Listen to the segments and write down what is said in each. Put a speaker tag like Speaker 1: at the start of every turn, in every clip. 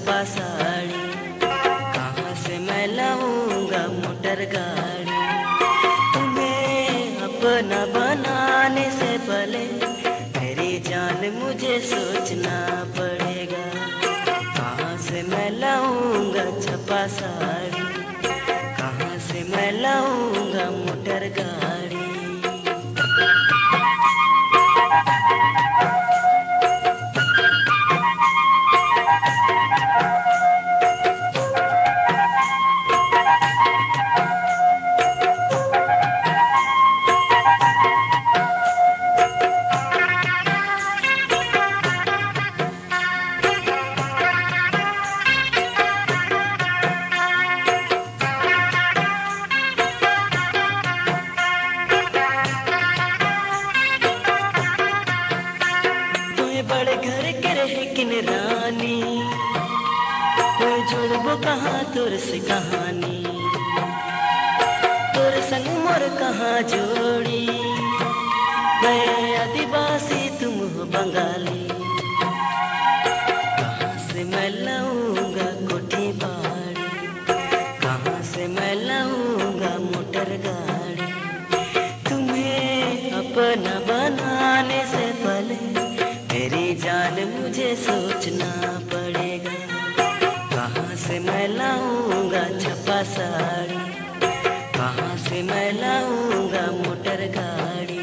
Speaker 1: छपा साड़ी, कहाँ से मैं लाऊंगा मोटर गाड़ी। तुम्हें अपना बनाने से पहले मेरी जान मुझे सोचना पड़ेगा। कहाँ से मैं लाऊंगा छपा साड़ी, कहाँ से मैं लाऊंगा मोटर गाड़ी। बड़े घर के रहे किन रानी, कोई जुड़बो कहाँ तोर से कहानी। तोर संग मोर कहाँ जोड़ी, मैं आदिवासी तुम हो बंगाली। कहाँ से मैं लाऊंगा कोठी बाड़ी, कहाँ से मैं लाऊंगा मोटर गाड़ी। तुम्हें अपना बनाने से पहले मेरी जान मुझे सोचना पड़ेगा। कहाँ से मैं लाऊंगा छपा साड़ी, कहाँ से मैं लाऊंगा मोटर गाड़ी।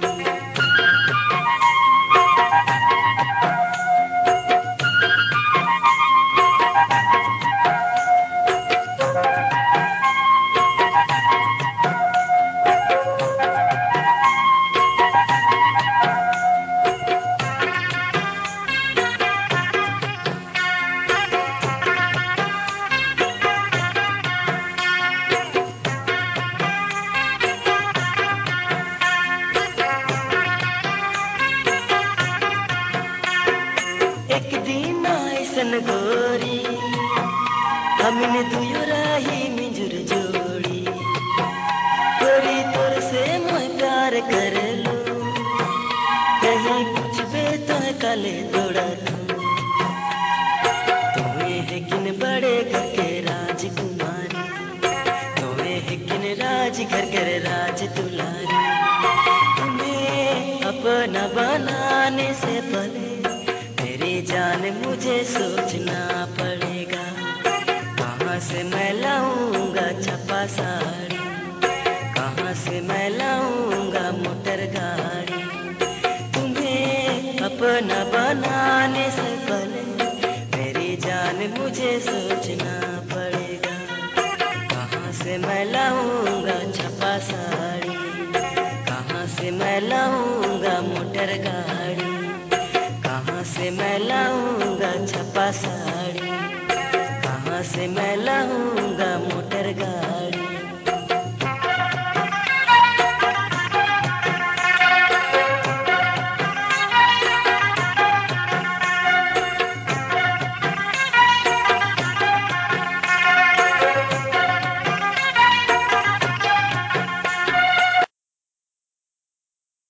Speaker 1: एक दिन ऐसन गोरी, हमने दुयो राही मिजुर जोड़ी। गोरी तोर से मैं प्यार कर लो, कहीं कुछ बे तो काले तोड़ा दूं। तुम्हें है किन बड़े घर के राजकुमारी, तुम्हें है किन राज घर के राज दुलारी। तुम्हें अपना बनाने से पहले मेरी जान मुझे सोचना पड़ेगा। कहाँ से मैं लाऊंगा छपा साड़ी, कहाँ से मैं लाऊंगा मोटर गाड़ी। तुम्हें अपना बनाने से पहले मेरी जान मुझे सोचना पड़ेगा। कहाँ से मैं लाऊंगा छपा साड़ी, कहाँ से मैं लाऊंगा मोटर गाड़ी। कहाँ से मैं लाऊंगा छपा साड़ी, कहाँ से मैं लाऊंगा